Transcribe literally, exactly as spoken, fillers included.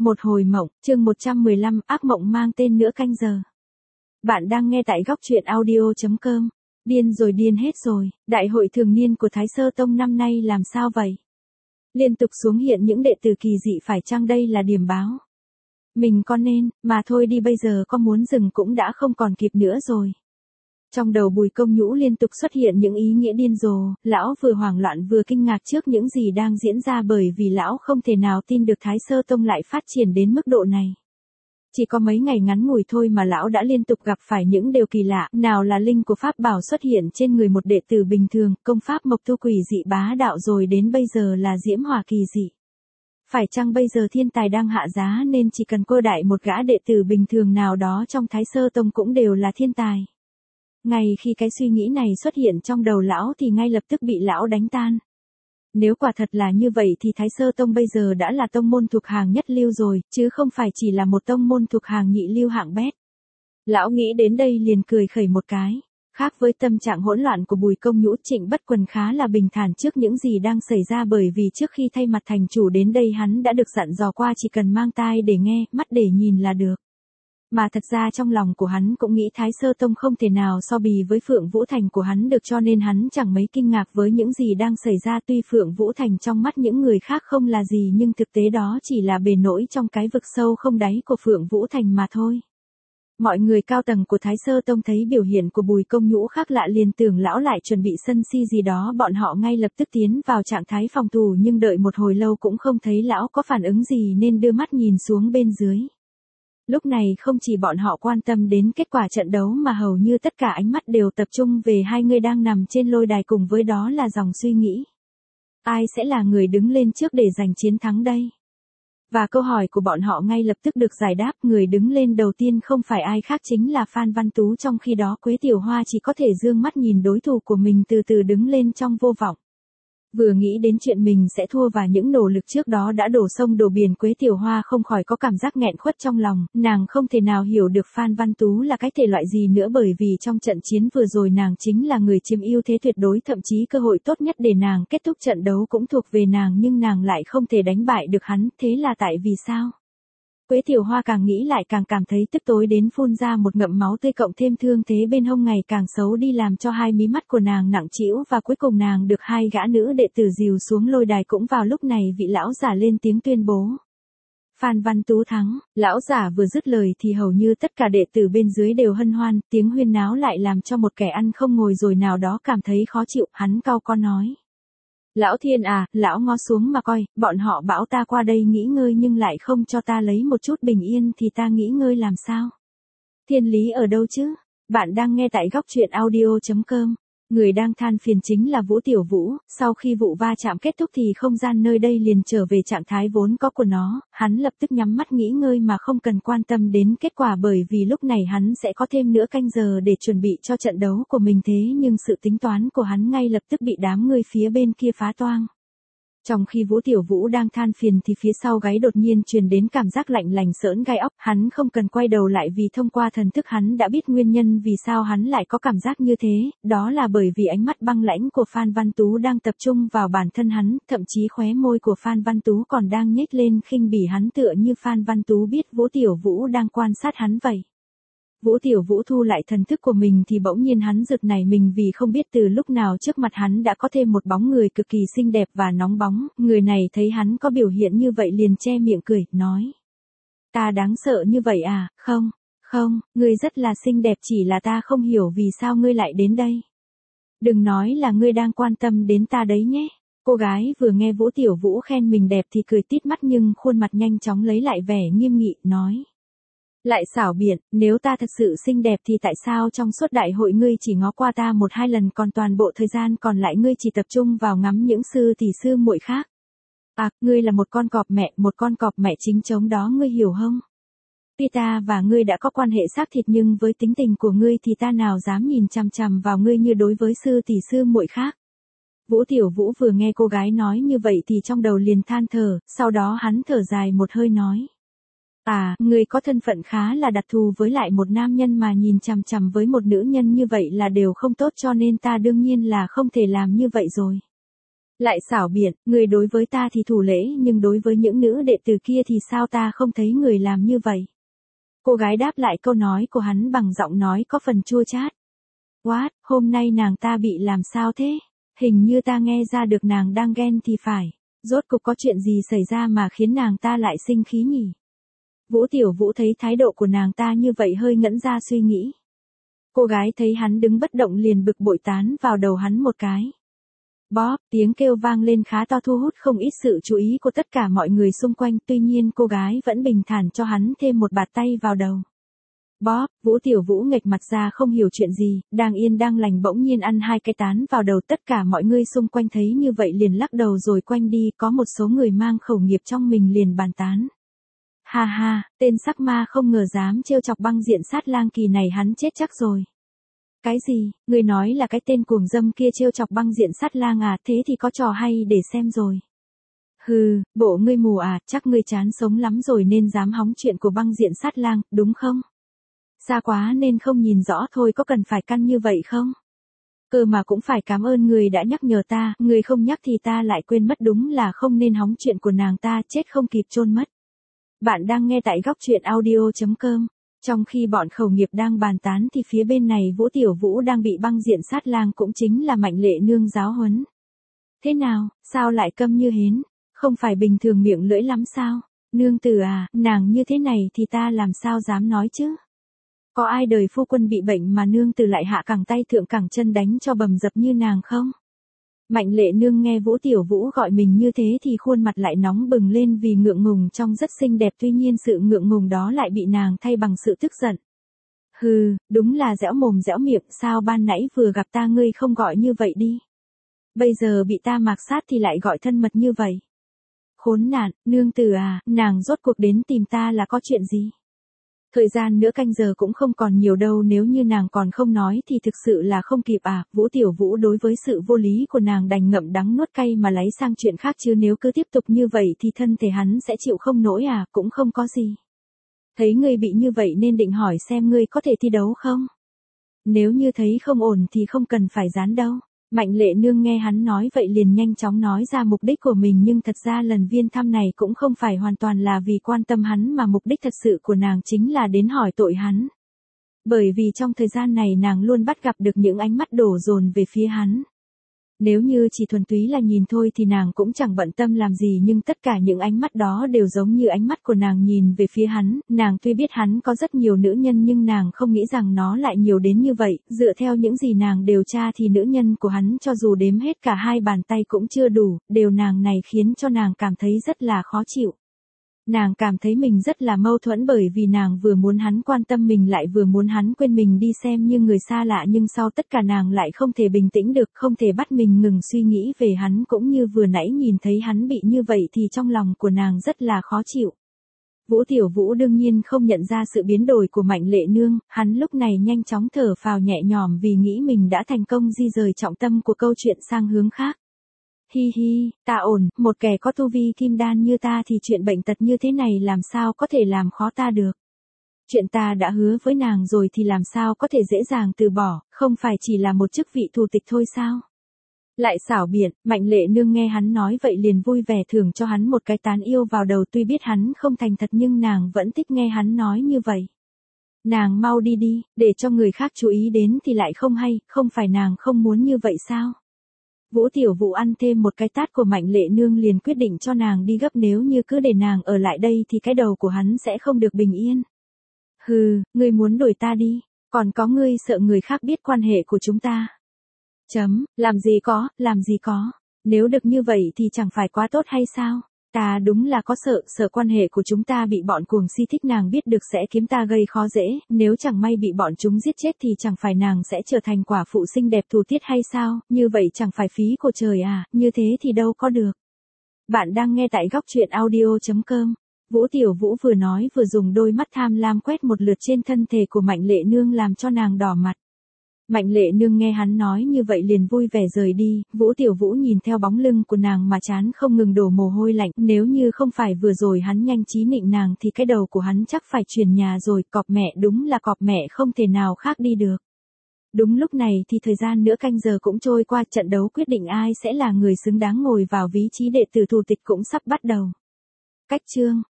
Một hồi mộng, chương một trăm mười lăm, ác mộng mang tên nửa canh giờ. Bạn đang nghe tại góc truyện audio chấm com. Điên rồi điên hết rồi, đại hội thường niên của Thái Sơ Tông năm nay làm sao vậy? Liên tục xuống hiện những đệ tử kỳ dị, phải chăng đây là điểm báo? Mình có nên, mà thôi đi, bây giờ có muốn dừng cũng đã không còn kịp nữa rồi. Trong đầu Bùi Công Nhũ liên tục xuất hiện những ý nghĩa điên rồ, lão vừa hoảng loạn vừa kinh ngạc trước những gì đang diễn ra, bởi vì lão không thể nào tin được Thái Sơ Tông lại phát triển đến mức độ này. Chỉ có mấy ngày ngắn ngủi thôi mà lão đã liên tục gặp phải những điều kỳ lạ, nào là linh của pháp bảo xuất hiện trên người một đệ tử bình thường, công pháp mộc tu quỷ dị bá đạo, rồi đến bây giờ là diễm hỏa kỳ dị. Phải chăng bây giờ thiên tài đang hạ giá nên chỉ cần cô đại một gã đệ tử bình thường nào đó trong Thái Sơ Tông cũng đều là thiên tài? Ngay khi cái suy nghĩ này xuất hiện trong đầu lão thì ngay lập tức bị lão đánh tan. Nếu quả thật là như vậy thì Thái Sơ Tông bây giờ đã là tông môn thuộc hàng nhất lưu rồi, chứ không phải chỉ là một tông môn thuộc hàng nhị lưu hạng bét. Lão nghĩ đến đây liền cười khẩy một cái. Khác với tâm trạng hỗn loạn của Bùi Công Nhũ, Trịnh Bất Quần khá là bình thản trước những gì đang xảy ra, bởi vì trước khi thay mặt thành chủ đến đây hắn đã được dặn dò qua chỉ cần mang tai để nghe, mắt để nhìn là được. Mà thật ra trong lòng của hắn cũng nghĩ Thái Sơ Tông không thể nào so bì với Phượng Vũ Thành của hắn được, cho nên hắn chẳng mấy kinh ngạc với những gì đang xảy ra. Tuy Phượng Vũ Thành trong mắt những người khác không là gì, nhưng thực tế đó chỉ là bề nổi trong cái vực sâu không đáy của Phượng Vũ Thành mà thôi. Mọi người cao tầng của Thái Sơ Tông thấy biểu hiện của Bùi Công Nhũ khác lạ liền tưởng lão lại chuẩn bị sân si gì đó, bọn họ ngay lập tức tiến vào trạng thái phòng thủ, nhưng đợi một hồi lâu cũng không thấy lão có phản ứng gì nên đưa mắt nhìn xuống bên dưới. Lúc này không chỉ bọn họ quan tâm đến kết quả trận đấu mà hầu như tất cả ánh mắt đều tập trung về hai người đang nằm trên lôi đài, cùng với đó là dòng suy nghĩ. Ai sẽ là người đứng lên trước để giành chiến thắng đây? Và câu hỏi của bọn họ ngay lập tức được giải đáp, người đứng lên đầu tiên không phải ai khác chính là Phan Văn Tú, trong khi đó Quế Tiểu Hoa chỉ có thể dương mắt nhìn đối thủ của mình từ từ đứng lên trong vô vọng. Vừa nghĩ đến chuyện mình sẽ thua và những nỗ lực trước đó đã đổ sông đổ biển, Quế Tiểu Hoa không khỏi có cảm giác nghẹn khuất trong lòng. Nàng không thể nào hiểu được Phan Văn Tú là cái thể loại gì nữa, bởi vì trong trận chiến vừa rồi nàng chính là người chiếm ưu thế tuyệt đối, thậm chí cơ hội tốt nhất để nàng kết thúc trận đấu cũng thuộc về nàng, nhưng nàng lại không thể đánh bại được hắn. Thế là tại vì sao? Quế Tiểu Hoa càng nghĩ lại càng cảm thấy tức tối đến phun ra một ngụm máu tươi, cộng thêm thương thế bên hông ngày càng xấu đi làm cho hai mí mắt của nàng nặng trĩu, và cuối cùng nàng được hai gã nữ đệ tử dìu xuống lôi đài. Cũng vào lúc này vị lão giả lên tiếng tuyên bố: Phan Văn Tú thắng. Lão giả vừa dứt lời thì hầu như tất cả đệ tử bên dưới đều hân hoan, tiếng huyên náo lại làm cho một kẻ ăn không ngồi rồi nào đó cảm thấy khó chịu, hắn cau con nói: Lão Thiên à, lão ngó xuống mà coi, bọn họ bảo ta qua đây nghỉ ngơi nhưng lại không cho ta lấy một chút bình yên, thì ta nghỉ ngơi làm sao? Thiên lý ở đâu chứ? Bạn đang nghe tại góc truyện audio chấm com. Người đang than phiền chính là Vũ Tiểu Vũ. Sau khi vụ va chạm kết thúc thì không gian nơi đây liền trở về trạng thái vốn có của nó, hắn lập tức nhắm mắt nghỉ ngơi mà không cần quan tâm đến kết quả, bởi vì lúc này hắn sẽ có thêm nửa canh giờ để chuẩn bị cho trận đấu của mình. Thế nhưng sự tính toán của hắn ngay lập tức bị đám người phía bên kia phá toang. Trong khi Vũ Tiểu Vũ đang than phiền thì phía sau gáy đột nhiên truyền đến cảm giác lạnh lành sởn gai óc, hắn không cần quay đầu lại vì thông qua thần thức hắn đã biết nguyên nhân vì sao hắn lại có cảm giác như thế, đó là bởi vì ánh mắt băng lãnh của Phan Văn Tú đang tập trung vào bản thân hắn, thậm chí khóe môi của Phan Văn Tú còn đang nhếch lên khinh bỉ hắn, tựa như Phan Văn Tú biết Vũ Tiểu Vũ đang quan sát hắn vậy. Vũ Tiểu Vũ thu lại thần thức của mình thì bỗng nhiên hắn giật nảy mình vì không biết từ lúc nào trước mặt hắn đã có thêm một bóng người cực kỳ xinh đẹp và nóng bóng. Người này thấy hắn có biểu hiện như vậy liền che miệng cười, nói: Ta đáng sợ như vậy à? Không, không, ngươi rất là xinh đẹp, chỉ là ta không hiểu vì sao ngươi lại đến đây. Đừng nói là ngươi đang quan tâm đến ta đấy nhé. Cô gái vừa nghe Vũ Tiểu Vũ khen mình đẹp thì cười tít mắt, nhưng khuôn mặt nhanh chóng lấy lại vẻ nghiêm nghị, nói: Lại xảo biện, nếu ta thật sự xinh đẹp thì tại sao trong suốt đại hội ngươi chỉ ngó qua ta một hai lần, còn toàn bộ thời gian còn lại ngươi chỉ tập trung vào ngắm những sư tỷ sư muội khác? À, ngươi là một con cọp mẹ, một con cọp mẹ chính chống đó, ngươi hiểu không? Tuy ta và ngươi đã có quan hệ xác thịt nhưng với tính tình của ngươi thì ta nào dám nhìn chằm chằm vào ngươi như đối với sư tỷ sư muội khác. Vũ Tiểu Vũ vừa nghe cô gái nói như vậy thì trong đầu liền than thở, sau đó hắn thở dài một hơi nói: À, người có thân phận khá là đặc thù, với lại một nam nhân mà nhìn chằm chằm với một nữ nhân như vậy là đều không tốt, cho nên ta đương nhiên là không thể làm như vậy rồi. Lại xảo biện, người đối với ta thì thủ lễ nhưng đối với những nữ đệ tử kia thì sao ta không thấy người làm như vậy. Cô gái đáp lại câu nói của hắn bằng giọng nói có phần chua chát. What, hôm nay nàng ta bị làm sao thế? Hình như ta nghe ra được nàng đang ghen thì phải. Rốt cục có chuyện gì xảy ra mà khiến nàng ta lại sinh khí nhỉ? Vũ Tiểu Vũ thấy thái độ của nàng ta như vậy hơi ngẩn ra suy nghĩ. Cô gái thấy hắn đứng bất động liền bực bội tán vào đầu hắn một cái. Bóp, tiếng kêu vang lên khá to thu hút không ít sự chú ý của tất cả mọi người xung quanh, tuy nhiên cô gái vẫn bình thản cho hắn thêm một bạt tay vào đầu. Bóp, Vũ Tiểu Vũ nghệch mặt ra không hiểu chuyện gì, đang yên đang lành bỗng nhiên ăn hai cái tán vào đầu, tất cả mọi người xung quanh thấy như vậy liền lắc đầu rồi quanh đi, có một số người mang khẩu nghiệp trong mình liền bàn tán. Ha ha, tên sắc ma không ngờ dám trêu chọc Băng Diện Sát Lang, kỳ này hắn chết chắc rồi. Cái gì, người nói là cái tên cuồng dâm kia trêu chọc Băng Diện Sát Lang à, thế thì có trò hay để xem rồi. Hừ, bộ ngươi mù à, chắc ngươi chán sống lắm rồi nên dám hóng chuyện của Băng Diện Sát Lang, đúng không? Xa quá nên không nhìn rõ thôi, có cần phải căn như vậy không? Cơ mà cũng phải cảm ơn người đã nhắc nhở ta, người không nhắc thì ta lại quên mất, đúng là không nên hóng chuyện của nàng ta, chết không kịp chôn mất. Bạn đang nghe tại góc truyện audio chấm com. Trong khi bọn khẩu nghiệp đang bàn tán thì phía bên này Vũ Tiểu Vũ đang bị Băng Diện Sát Lang cũng chính là Mạnh Lệ Nương giáo huấn. Thế nào, sao lại câm như hến? Không phải bình thường miệng lưỡi lắm sao? Nương tử à, nàng như thế này thì ta làm sao dám nói chứ? Có ai đời phu quân bị bệnh mà nương tử lại hạ cẳng tay thượng cẳng chân đánh cho bầm dập như nàng không? Mạnh Lệ Nương nghe Vũ Tiểu Vũ gọi mình như thế thì khuôn mặt lại nóng bừng lên vì ngượng ngùng trông rất xinh đẹp, tuy nhiên sự ngượng ngùng đó lại bị nàng thay bằng sự tức giận. Hừ, đúng là dẻo mồm dẻo miệng, sao ban nãy vừa gặp ta ngươi không gọi như vậy đi. Bây giờ bị ta mạt sát thì lại gọi thân mật như vậy. Khốn nạn, nương tử à, nàng rốt cuộc đến tìm ta là có chuyện gì? Thời gian nữa canh giờ cũng không còn nhiều đâu, nếu như nàng còn không nói thì thực sự là không kịp à. Vũ Tiểu Vũ đối với sự vô lý của nàng đành ngậm đắng nuốt cay mà lấy sang chuyện khác, chứ nếu cứ tiếp tục như vậy thì thân thể hắn sẽ chịu không nổi à, cũng không có gì. Thấy ngươi bị như vậy nên định hỏi xem ngươi có thể thi đấu không? Nếu như thấy không ổn thì không cần phải dán đâu. Mạnh Lệ Nương nghe hắn nói vậy liền nhanh chóng nói ra mục đích của mình, nhưng thật ra lần viếng thăm này cũng không phải hoàn toàn là vì quan tâm hắn mà mục đích thật sự của nàng chính là đến hỏi tội hắn. Bởi vì trong thời gian này nàng luôn bắt gặp được những ánh mắt đổ dồn về phía hắn. Nếu như chỉ thuần túy là nhìn thôi thì nàng cũng chẳng bận tâm làm gì, nhưng tất cả những ánh mắt đó đều giống như ánh mắt của nàng nhìn về phía hắn. Nàng tuy biết hắn có rất nhiều nữ nhân nhưng nàng không nghĩ rằng nó lại nhiều đến như vậy, dựa theo những gì nàng điều tra thì nữ nhân của hắn cho dù đếm hết cả hai bàn tay cũng chưa đủ, điều nàng này khiến cho nàng cảm thấy rất là khó chịu. Nàng cảm thấy mình rất là mâu thuẫn, bởi vì nàng vừa muốn hắn quan tâm mình lại vừa muốn hắn quên mình đi xem như người xa lạ, nhưng sau tất cả nàng lại không thể bình tĩnh được, không thể bắt mình ngừng suy nghĩ về hắn, cũng như vừa nãy nhìn thấy hắn bị như vậy thì trong lòng của nàng rất là khó chịu. Vũ Tiểu Vũ đương nhiên không nhận ra sự biến đổi của Mạnh Lệ Nương, hắn lúc này nhanh chóng thở phào nhẹ nhõm vì nghĩ mình đã thành công di rời trọng tâm của câu chuyện sang hướng khác. Hi hi, ta ổn, một kẻ có tu vi kim đan như ta thì chuyện bệnh tật như thế này làm sao có thể làm khó ta được. Chuyện ta đã hứa với nàng rồi thì làm sao có thể dễ dàng từ bỏ, không phải chỉ là một chức vị thủ tịch thôi sao? Lại xảo biện, Mạnh Lệ Nương nghe hắn nói vậy liền vui vẻ thưởng cho hắn một cái tán yêu vào đầu, tuy biết hắn không thành thật nhưng nàng vẫn thích nghe hắn nói như vậy. Nàng mau đi đi, để cho người khác chú ý đến thì lại không hay, không phải nàng không muốn như vậy sao? Vũ Tiểu Vũ ăn thêm một cái tát của Mạnh Lệ Nương liền quyết định cho nàng đi gấp, nếu như cứ để nàng ở lại đây thì cái đầu của hắn sẽ không được bình yên. Hừ, ngươi muốn đuổi ta đi, còn có ngươi sợ người khác biết quan hệ của chúng ta. Chấm, làm gì có, làm gì có, nếu được như vậy thì chẳng phải quá tốt hay sao? Ta đúng là có sợ, sợ quan hệ của chúng ta bị bọn cuồng si thích nàng biết được sẽ kiếm ta gây khó dễ, nếu chẳng may bị bọn chúng giết chết thì chẳng phải nàng sẽ trở thành quả phụ xinh đẹp thù tiết hay sao, như vậy chẳng phải phí của trời à, như thế thì đâu có được. Bạn đang nghe tại góc truyện audio chấm com. Vũ Tiểu Vũ vừa nói vừa dùng đôi mắt tham lam quét một lượt trên thân thể của Mạnh Lệ Nương làm cho nàng đỏ mặt. Mạnh Lệ Nương nghe hắn nói như vậy liền vui vẻ rời đi, Vũ Tiểu Vũ nhìn theo bóng lưng của nàng mà chán không ngừng đổ mồ hôi lạnh, nếu như không phải vừa rồi hắn nhanh trí nịnh nàng thì cái đầu của hắn chắc phải chuyển nhà rồi, cọp mẹ đúng là cọp mẹ không thể nào khác đi được. Đúng lúc này thì thời gian nửa canh giờ cũng trôi qua, trận đấu quyết định ai sẽ là người xứng đáng ngồi vào vị trí đệ tử thủ tịch cũng sắp bắt đầu. Cách chương